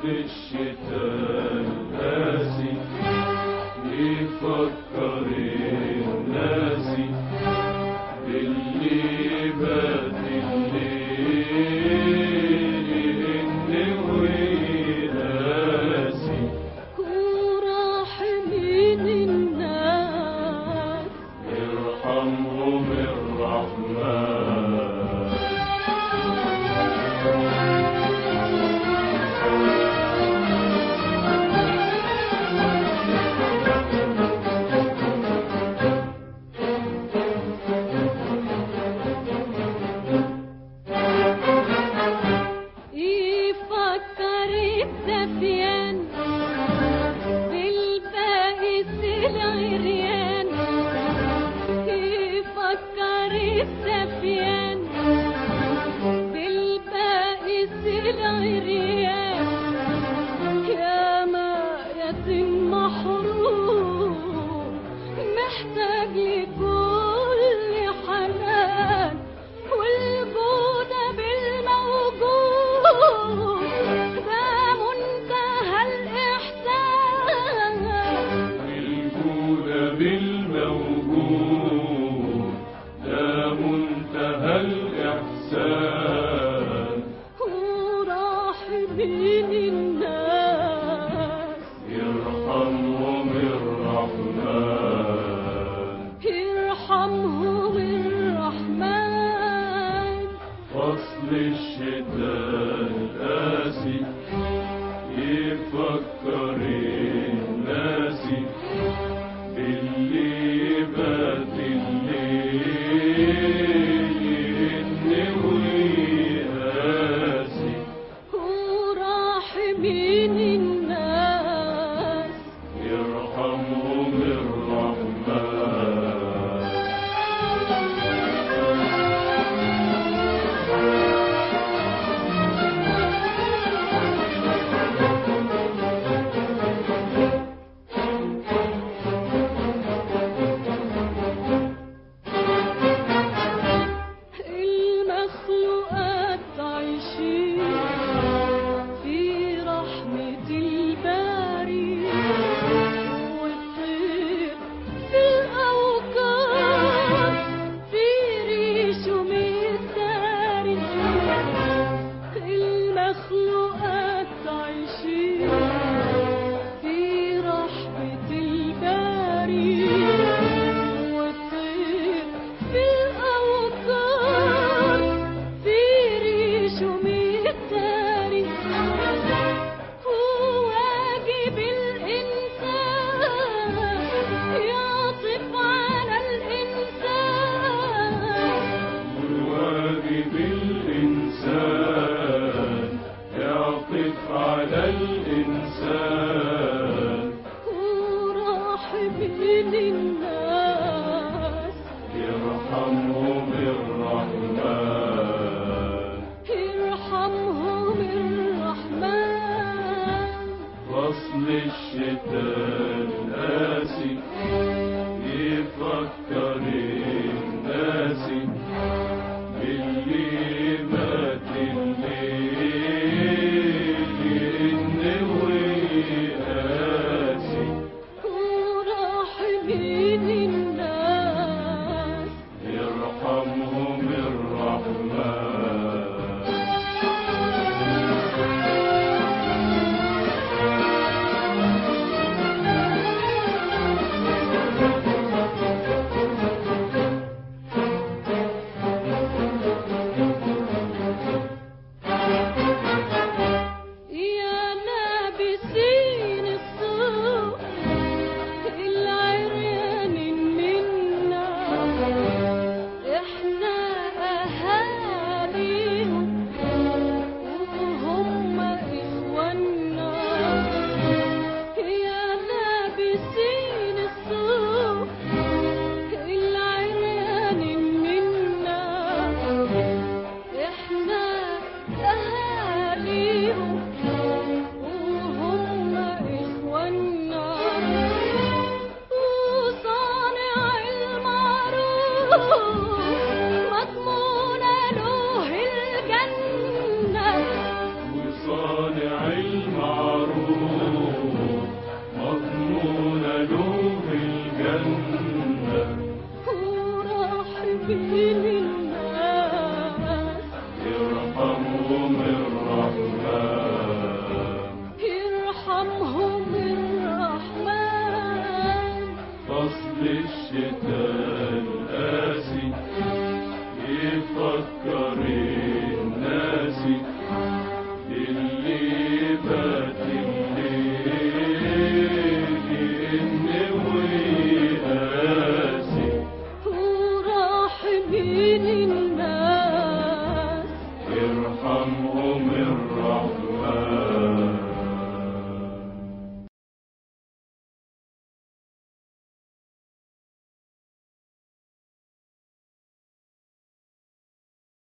الشتاء القاسي يفكر الناس باللي بات الليل النوي قاسي وراح من الناس يرحمهم الرحمن. الزفيان بالبائس العريان، يفكر الزفيان بالبائس العريان، يا ما يتم محروم محتاج لكل حنان، والجود بالموجود بالموجود ده منتهى الإحسان. وراح من الناس يرحمهم الرحمن، يرحمهم الرحمن. فصل الشتاء القاسي يفكر الناس باللي بات الليل النوي قاسي. وراح من الناس يرحمهم الرحمن. بالإنسان يعطف على الإنسان. وراح من الناس يرحمهم الرحمن، يرحمهم الرحمن. فصل الشتاء القاسي